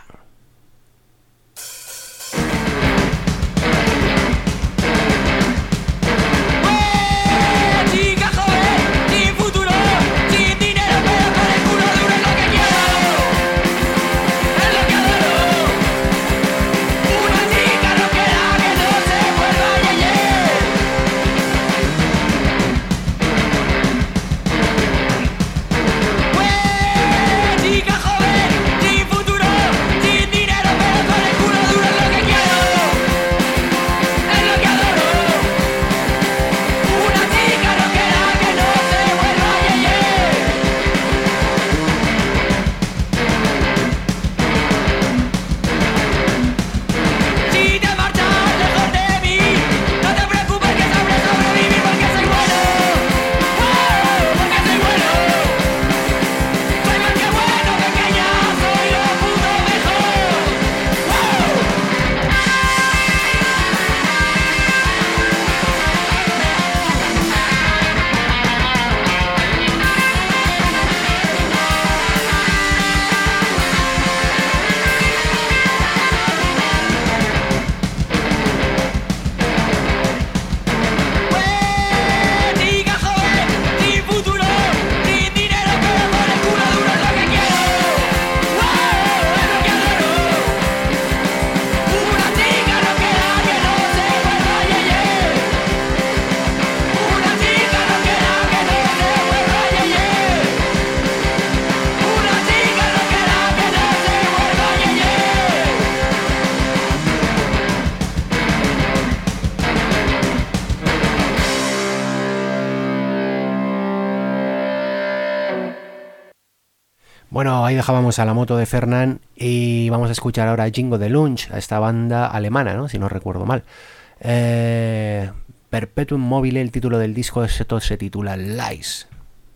Speaker 3: Chica joven, sin futuro, sin dinero, pero con el culo duro es lo que quiero, es lo que adoro. Una chica rockera que no se vuelva yeye. Chica joven, sin futuro, sin
Speaker 2: Bueno, ahí dejábamos a la moto de Fernand y vamos a escuchar ahora a Jingo de Lunch, a esta banda alemana, ¿no? Si no recuerdo mal. Perpetuum Mobile, el título del disco, esto se titula Lies.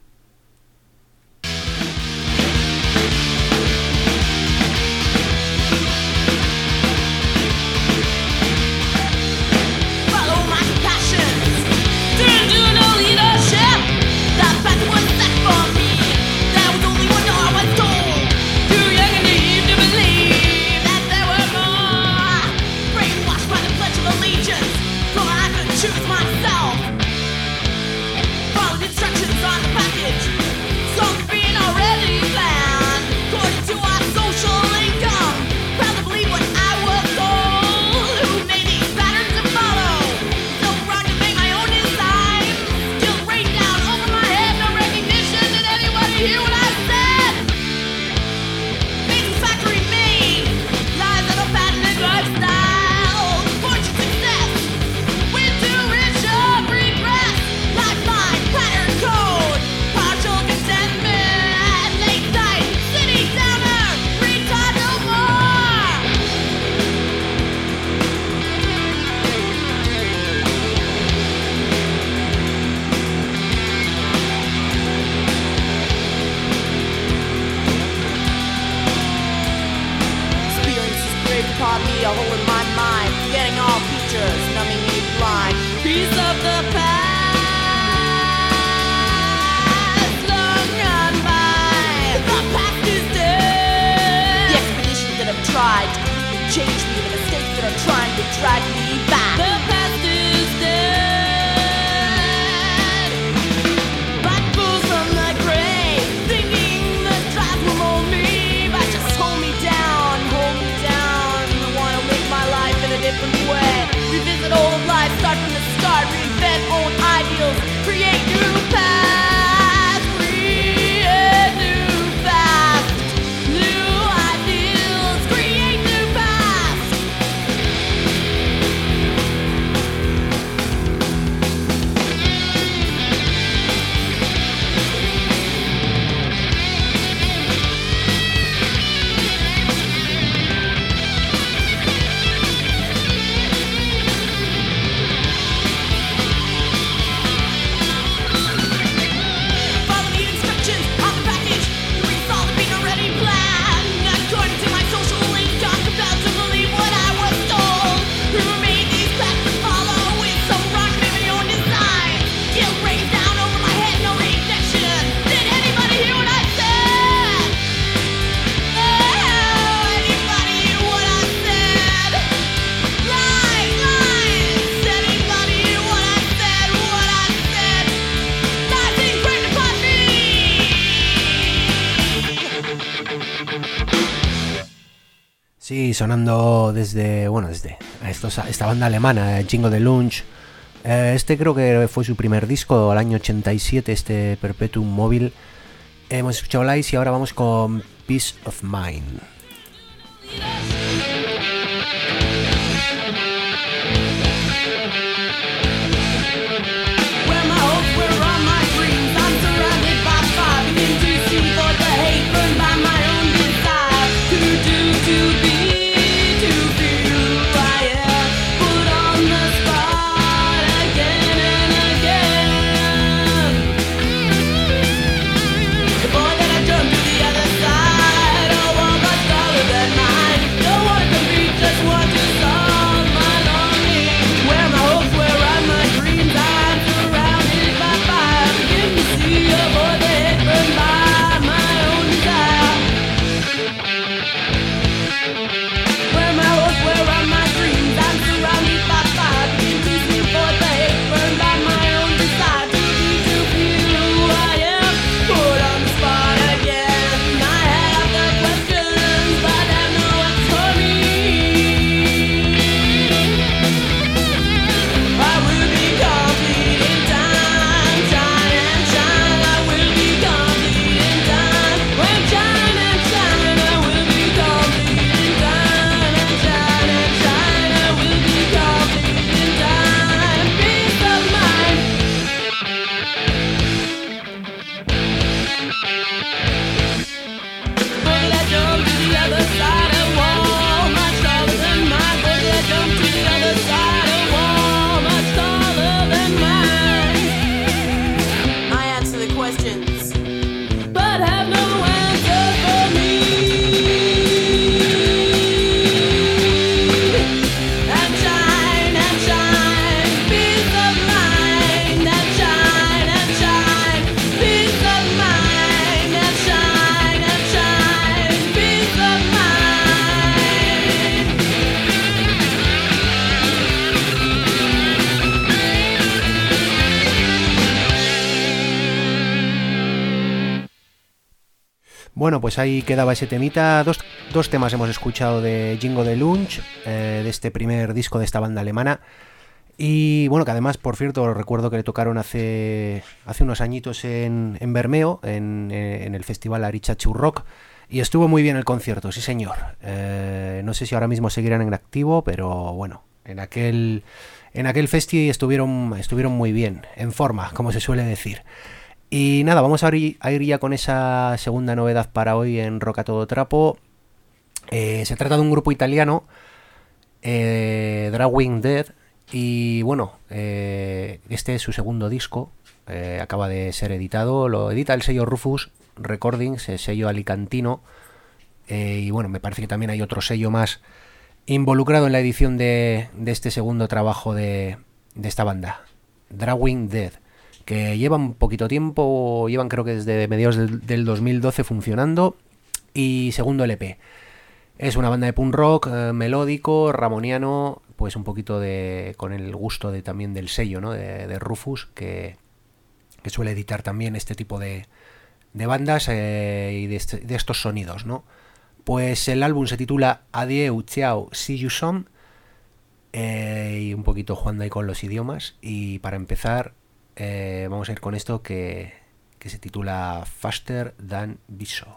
Speaker 6: Choose myself. Follow instructions on the package. Some being already planned. According to our social income. Proud to believe what I was told. Who made these patterns to follow? So wrong to make my own design. Still rain down over my head. No recognition. Did anybody hear what I said? Things factory made. Lies of a patented lifestyle. Fortune success. Intuition, regress, lifeline, pattern code, partial contentment, late night, city downer, retard no more. Experiences grave upon me, a hole in my mind, forgetting all features, numbing me blind. Piece of the past, long gone by. The past is dead. The expeditions that have tried to completely change me, the mistakes that are trying to drag me back. The past is dead. Black fools from the grave, thinking the drives will mold me, but just hold me down, hold me down. I wanna live my life in a different way. Revisit old life, start from the start, reinvent old ideals, create new paths, create new paths, new ideals, create new paths. Follow the instructions on the package. Erase all the being already planned. According to my social income, compelled to believe what I was told. Who made these paths to follow? With some rock, maybe your own design. Guilt rains down over my head, no rejection. Did anybody hear what I said? Oh, anybody hear what I said? Lies, lies. Anybody hear what I said? What I said? Lies ingrained upon me.
Speaker 2: Sí, sonando desde esta banda alemana, Jingo de Lunch. Este creo que fue su primer disco, al año 87, este Perpetuum Mobile. Hemos escuchado Lies y ahora vamos con Peace of Mind.
Speaker 6: Where my hopes were on my dreams, I'm surrounded by fire. Begin to see for the hate, burned by my own desire. To do, to be, to feel who I am. Put on the spot again and again. The boy that I jumped to the other side, a world much taller than mine. No
Speaker 2: Bueno, pues ahí quedaba ese temita. Dos temas hemos escuchado de Jingo de Lunch, de este primer disco de esta banda alemana. Y bueno, que además, por cierto, recuerdo que le tocaron hace unos añitos en Bermeo, en el festival Arichachu Rock. Y estuvo muy bien el concierto, sí señor. No sé si ahora mismo seguirán en activo, pero bueno, en aquel festi estuvieron muy bien, en forma, como se suele decir. Y nada, vamos a ir ya con esa segunda novedad para hoy en Rock a Todo Trapo. Se trata de un grupo italiano, Drawing Dead, y bueno, este es su segundo disco, acaba de ser editado, lo edita el sello Rufus Recordings, el sello alicantino, y bueno, me parece que también hay otro sello más involucrado en la edición de este segundo trabajo de esta banda, Drawing Dead, que llevan un poquito tiempo, llevan creo que desde mediados del 2012 funcionando, y segundo LP. Es una banda de punk rock melódico, ramoniano, pues un poquito con el gusto también del sello, ¿no? de Rufus, que suele editar también este tipo de bandas y de estos sonidos, ¿no? Pues el álbum se titula Adieu, Ciao, See You Some, y un poquito jugando ahí con los idiomas. Y para empezar, vamos a ir con esto que se titula Faster Than Biso.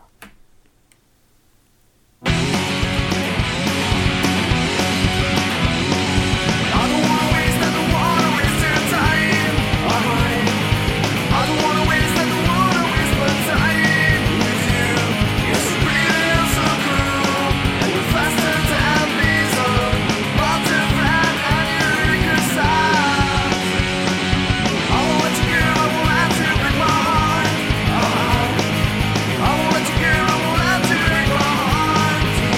Speaker 7: I want to give, I want to break my heart.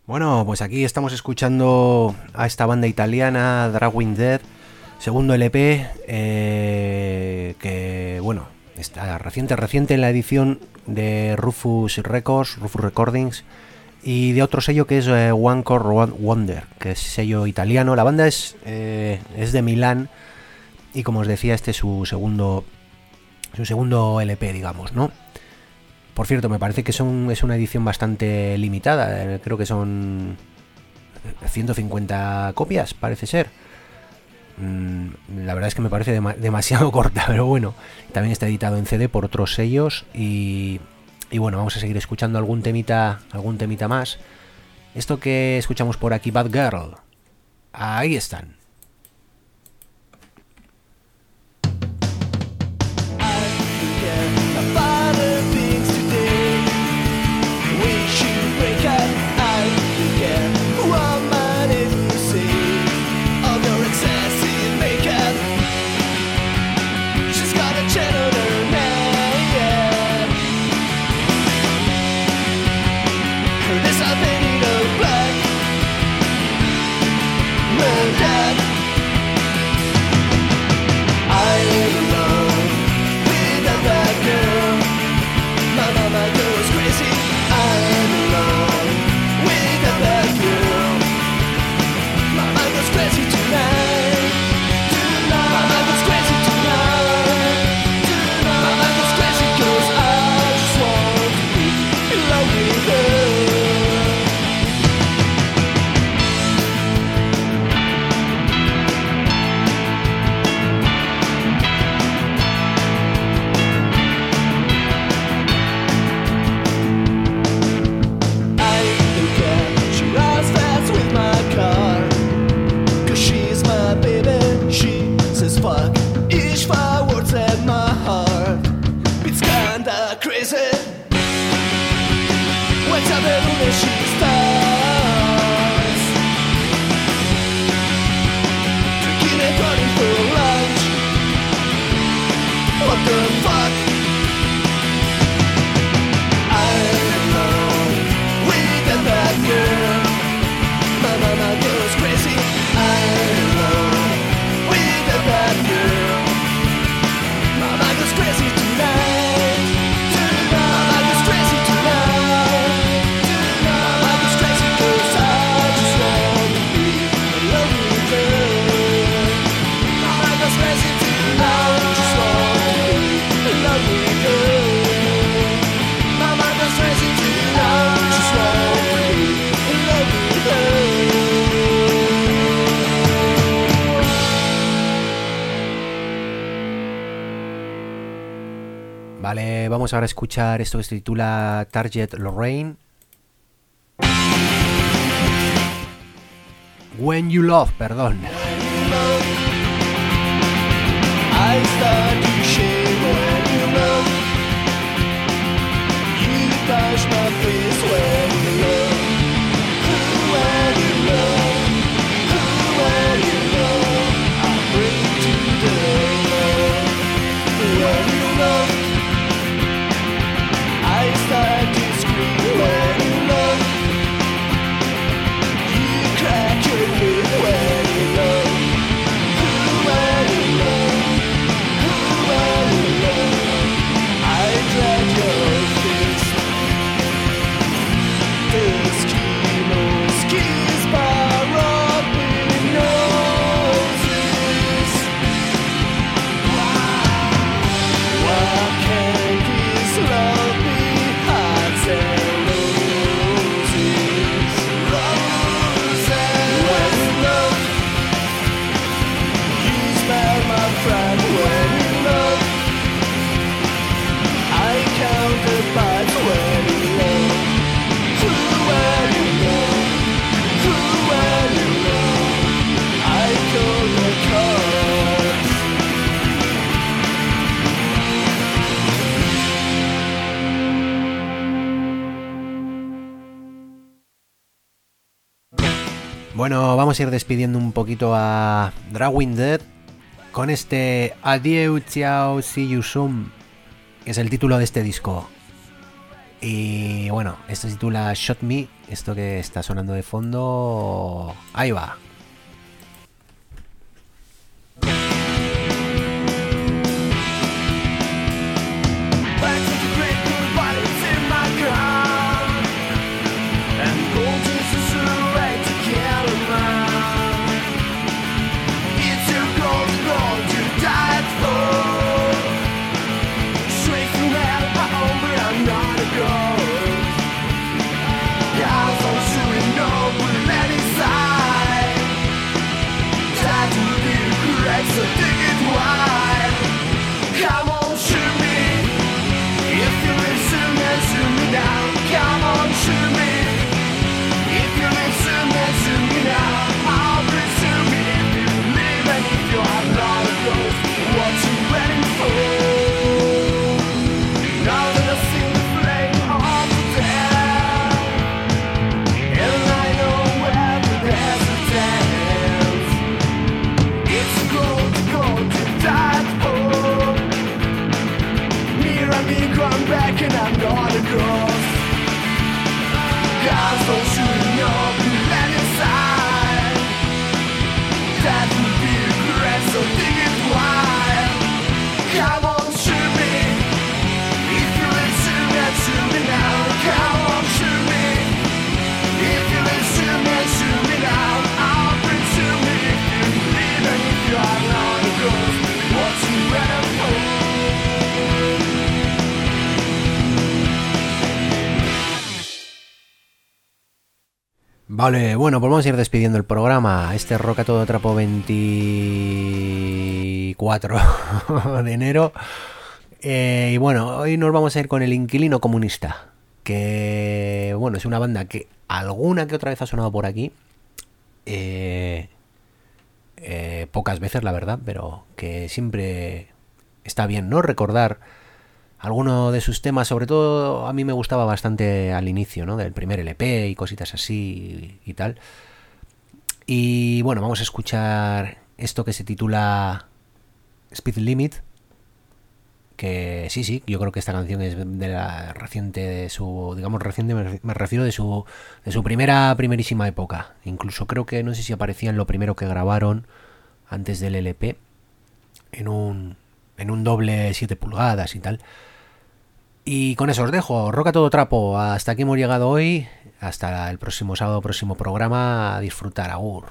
Speaker 2: Bueno, pues aquí estamos escuchando a esta banda italiana, Dragwind Dead, segundo LP, que bueno, está reciente en la edición de Rufus Recordings, y de otro sello que es One Core Wonder, que es sello italiano. La banda es de Milán, y como os decía, este es su segundo LP, digamos, ¿no? Por cierto, me parece que es una edición bastante limitada, creo que son 150 copias, parece ser. La verdad es que me parece demasiado corta, pero bueno, también está editado en CD por otros sellos y bueno, vamos a seguir escuchando algún temita más. Esto que escuchamos por aquí, Bad Girl, ahí están. Vale, vamos ahora a escuchar esto que se titula Target Lorraine. When You Love, perdón.
Speaker 7: I start to shake when you love. You touch my face when you love. When you love, when you love, I bring to the love. When you love, I start to scream when you love. You crack your whip when you love. When you love. I drag your fist. The Eskimos kiss by rubbing noses. Why can't this love be hearts and roses? When you love, you smell my friend. When you love, I count the parts when you love. When you love, when you love, I call the cards.
Speaker 2: Bueno, vamos a ir despidiendo un poquito a Dragwind Dead con este Adieu, Ciao, See You Soon, que es el título de este disco. Y bueno, esto se titula Shot Me, esto que está sonando de fondo, ahí va. Vale, bueno, pues vamos a ir despidiendo el programa. Este Rock a Todo Trapo 24 de enero. Y bueno, hoy nos vamos a ir con El Inquilino Comunista, que bueno, es una banda que alguna que otra vez ha sonado por aquí. Pocas veces, la verdad, pero que siempre está bien, ¿no? Recordar alguno de sus temas. Sobre todo a mí me gustaba bastante al inicio, ¿no? Del primer LP y cositas así y tal. Y bueno, vamos a escuchar esto que se titula Speed Limit, que sí, yo creo que esta canción es de la reciente, de su, digamos reciente, me refiero de su primerísima época. Incluso creo que, no sé si aparecía en lo primero que grabaron antes del LP, en un doble 7 pulgadas y tal. Y con eso os dejo. Rock a Todo Trapo. Hasta aquí hemos llegado hoy. Hasta el próximo sábado, próximo programa. A disfrutar. Agur.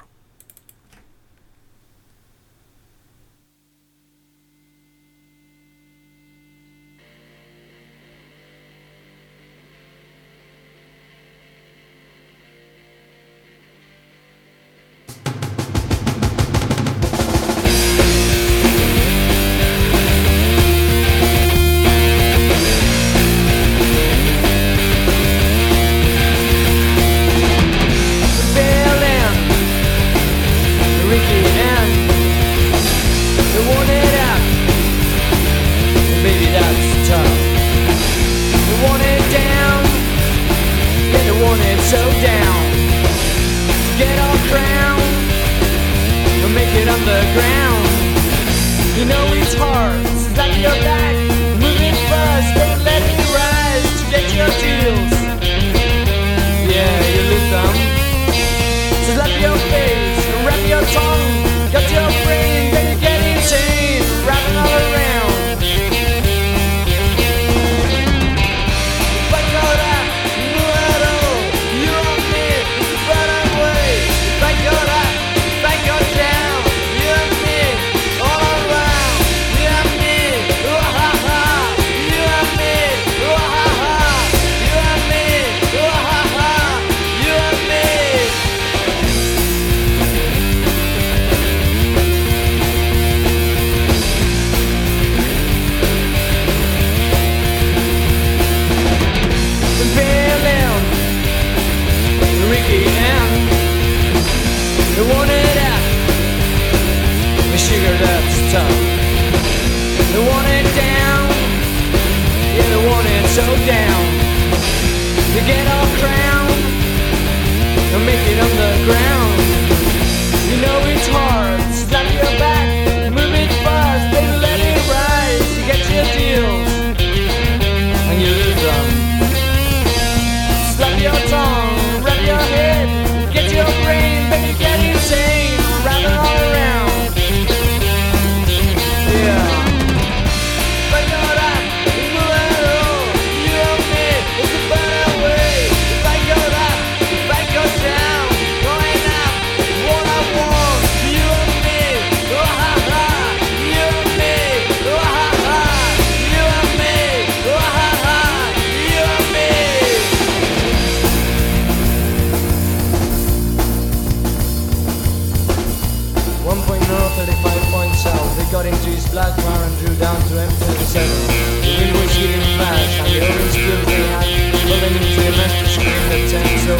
Speaker 8: to M27. The wind was hitting fast, and the only skills they had were running to the master street at 10 so